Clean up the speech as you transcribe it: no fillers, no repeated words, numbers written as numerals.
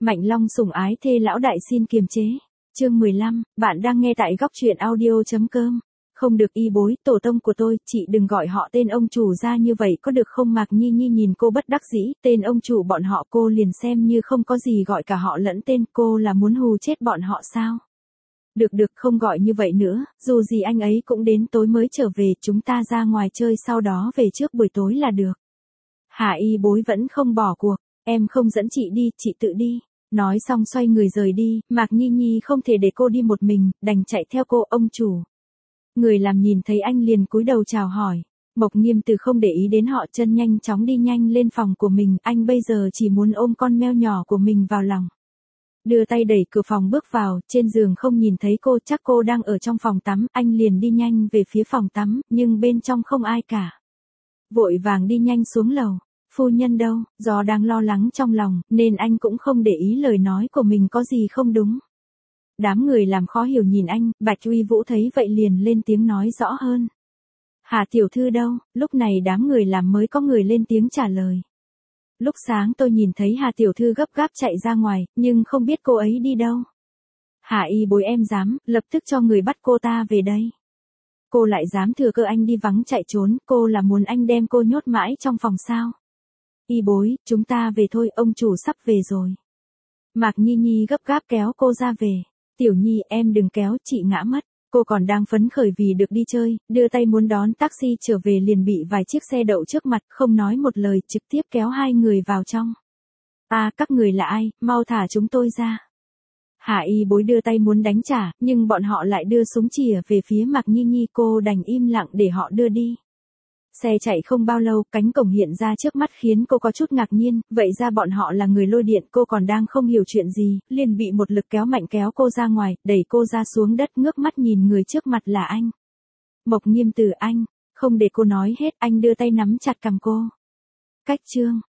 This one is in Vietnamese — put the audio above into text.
Mạnh Long sủng ái thê lão đại xin kiềm chế. Chương 15, bạn đang nghe tại góc truyện audio.com. Không được y bối, tổ tông của tôi, chị đừng gọi họ tên ông chủ ra như vậy có được không? Mạc Nhi Nhi nhìn cô bất đắc dĩ, tên ông chủ bọn họ cô liền xem như không có gì gọi cả họ lẫn tên, cô là muốn hù chết bọn họ sao? Được không gọi như vậy nữa, dù gì anh ấy cũng đến tối mới trở về, chúng ta ra ngoài chơi sau đó về trước buổi tối là được. Hà y bối vẫn không bỏ cuộc, em không dẫn chị đi, chị tự đi. Nói xong xoay người rời đi, Mạc Nhi Nhi không thể để cô đi một mình, đành chạy theo cô. Ông chủ. Người làm nhìn thấy anh liền cúi đầu chào hỏi. Mộc Nghiêm Từ không để ý đến họ, chân nhanh chóng đi nhanh lên phòng của mình, anh bây giờ chỉ muốn ôm con mèo nhỏ của mình vào lòng. Đưa tay đẩy cửa phòng bước vào, trên giường không nhìn thấy cô, chắc cô đang ở trong phòng tắm, anh liền đi nhanh về phía phòng tắm, nhưng bên trong không ai cả. Vội vàng đi nhanh xuống lầu. Phu nhân đâu? Do đang lo lắng trong lòng, nên anh cũng không để ý lời nói của mình có gì không đúng. Đám người làm khó hiểu nhìn anh, Bạch Uy Vũ thấy vậy liền lên tiếng nói rõ hơn. Hà tiểu thư đâu? Lúc này đám người làm mới có người lên tiếng trả lời. Lúc sáng tôi nhìn thấy Hà tiểu thư gấp gáp chạy ra ngoài, nhưng không biết cô ấy đi đâu. Hà y bối em dám, lập tức cho người bắt cô ta về đây. Cô lại dám thừa cơ anh đi vắng chạy trốn, cô là muốn anh đem cô nhốt mãi trong phòng sao? Y bối, chúng ta về thôi, ông chủ sắp về rồi. Mạc Nhi Nhi gấp gáp kéo cô ra về. Tiểu Nhi, em đừng kéo, chị ngã mất. Cô còn đang phấn khởi vì được đi chơi, đưa tay muốn đón taxi trở về liền bị vài chiếc xe đậu trước mặt, không nói một lời, trực tiếp kéo hai người vào trong. Các người là ai, mau thả chúng tôi ra. Hạ y bối đưa tay muốn đánh trả, nhưng bọn họ lại đưa súng chìa về phía Mạc Nhi Nhi, cô đành im lặng để họ đưa đi. Xe chạy không bao lâu, cánh cổng hiện ra trước mắt khiến cô có chút ngạc nhiên, vậy ra bọn họ là người lôi điện, cô còn đang không hiểu chuyện gì, liền bị một lực kéo mạnh kéo cô ra ngoài, đẩy cô ra xuống đất, ngước mắt nhìn người trước mặt là anh. Mộc Nghiêm Từ, anh, không để cô nói hết, anh đưa tay nắm chặt cằm cô. Cách chương.